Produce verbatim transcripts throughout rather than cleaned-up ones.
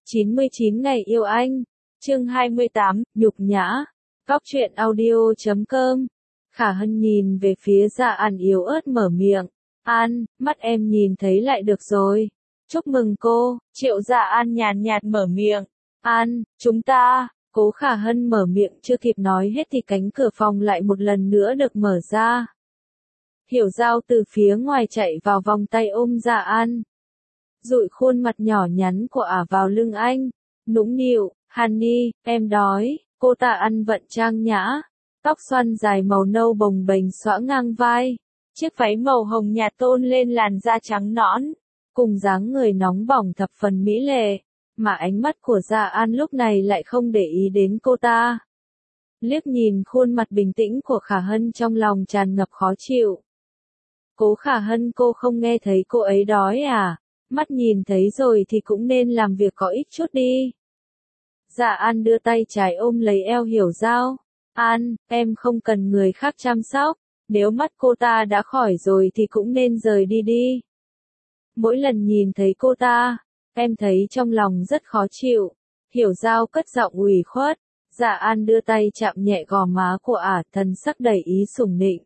chín mươi chín ngày yêu anh. Chương hai mươi tám, nhục nhã. Góc truyện audio chấm com. Khả Hân nhìn về phía Dạ An yếu ớt mở miệng. An, mắt em nhìn thấy lại được rồi. Chúc mừng cô, Triệu Dạ An nhàn nhạt mở miệng. An, chúng ta, Cố Khả Hân mở miệng chưa kịp nói hết thì cánh cửa phòng lại một lần nữa được mở ra. Hiểu Giao từ phía ngoài chạy vào vòng tay ôm Dạ An. Dụi khuôn mặt nhỏ nhắn của ả vào lưng anh. Nũng nịu, Honey, em đói. Cô ta ăn vận trang nhã. Tóc xoăn dài màu nâu bồng bềnh xõa ngang vai. Chiếc váy màu hồng nhạt tôn lên làn da trắng nõn. Cùng dáng người nóng bỏng thập phần mỹ lệ. Mà ánh mắt của Dạ An lúc này lại không để ý đến cô ta. Liếc nhìn khuôn mặt bình tĩnh của Khả Hân trong lòng tràn ngập khó chịu. Cố Khả Hân, cô không nghe thấy cô ấy đói à? Mắt nhìn thấy rồi thì cũng nên làm việc có ích chút đi. Dạ An đưa tay trái ôm lấy eo Hiểu Giao. An, em không cần người khác chăm sóc. Nếu mắt cô ta đã khỏi rồi thì cũng nên rời đi đi. Mỗi lần nhìn thấy cô ta, em thấy trong lòng rất khó chịu. Hiểu Giao cất giọng ủy khuất. Dạ An đưa tay chạm nhẹ gò má của ả, thần sắc đầy ý sủng nịnh.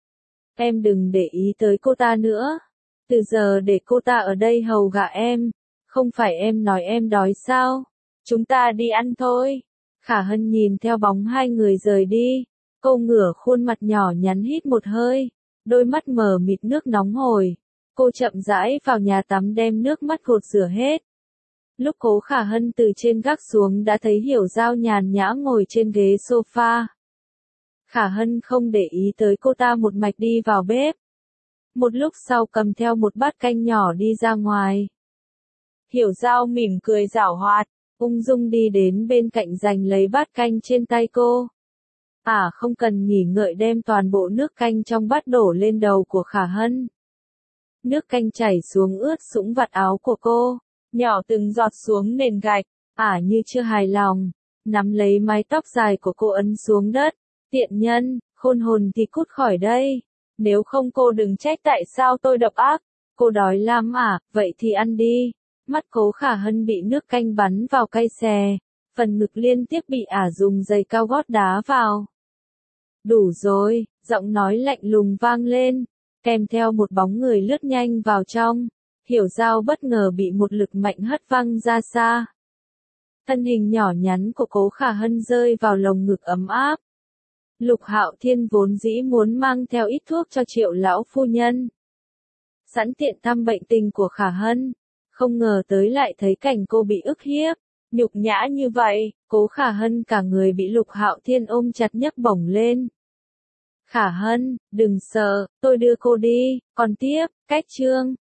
Em đừng để ý tới cô ta nữa. Từ giờ để cô ta ở đây hầu gạ em. Không phải em nói em đói sao? Chúng ta đi ăn thôi. Khả Hân nhìn theo bóng hai người rời đi. Cô ngửa khuôn mặt nhỏ nhắn hít một hơi. Đôi mắt mờ mịt nước nóng hổi. Cô chậm rãi vào nhà tắm đem nước mắt gột rửa hết. Lúc Cố Khả Hân từ trên gác xuống đã thấy Hiểu Giao nhàn nhã ngồi trên ghế sofa. Khả Hân không để ý tới cô ta, một mạch đi vào bếp. Một lúc sau cầm theo một bát canh nhỏ đi ra ngoài. Hiểu Giao mỉm cười giảo hoạt, ung dung đi đến bên cạnh giành lấy bát canh trên tay cô. À, không cần nghỉ ngợi đem toàn bộ nước canh trong bát đổ lên đầu của Khả Hân. Nước canh chảy xuống ướt sũng vạt áo của cô, nhỏ từng giọt xuống nền gạch. À, như chưa hài lòng, nắm lấy mái tóc dài của cô ấn xuống đất. Tiện nhân, khôn hồn thì cút khỏi đây. Nếu không cô đừng trách tại sao tôi độc ác. Cô đói lắm à, vậy thì ăn đi. Mắt Cố Khả Hân bị nước canh bắn vào cay xè. Phần ngực liên tiếp bị ả dùng giày cao gót đá vào. Đủ rồi, giọng nói lạnh lùng vang lên. Kèm theo một bóng người lướt nhanh vào trong. Hiểu Giao bất ngờ bị một lực mạnh hất văng ra xa. Thân hình nhỏ nhắn của Cố Khả Hân rơi vào lồng ngực ấm áp. Lục Hạo Thiên vốn dĩ muốn mang theo ít thuốc cho Triệu lão phu nhân. Sẵn tiện thăm bệnh tình của Khả Hân. Không ngờ tới lại thấy cảnh cô bị ức hiếp, nhục nhã như vậy. Cố Khả Hân cả người bị Lục Hạo Thiên ôm chặt nhấc bổng lên. Khả Hân, đừng sợ, tôi đưa cô đi. Còn tiếp, cách chương.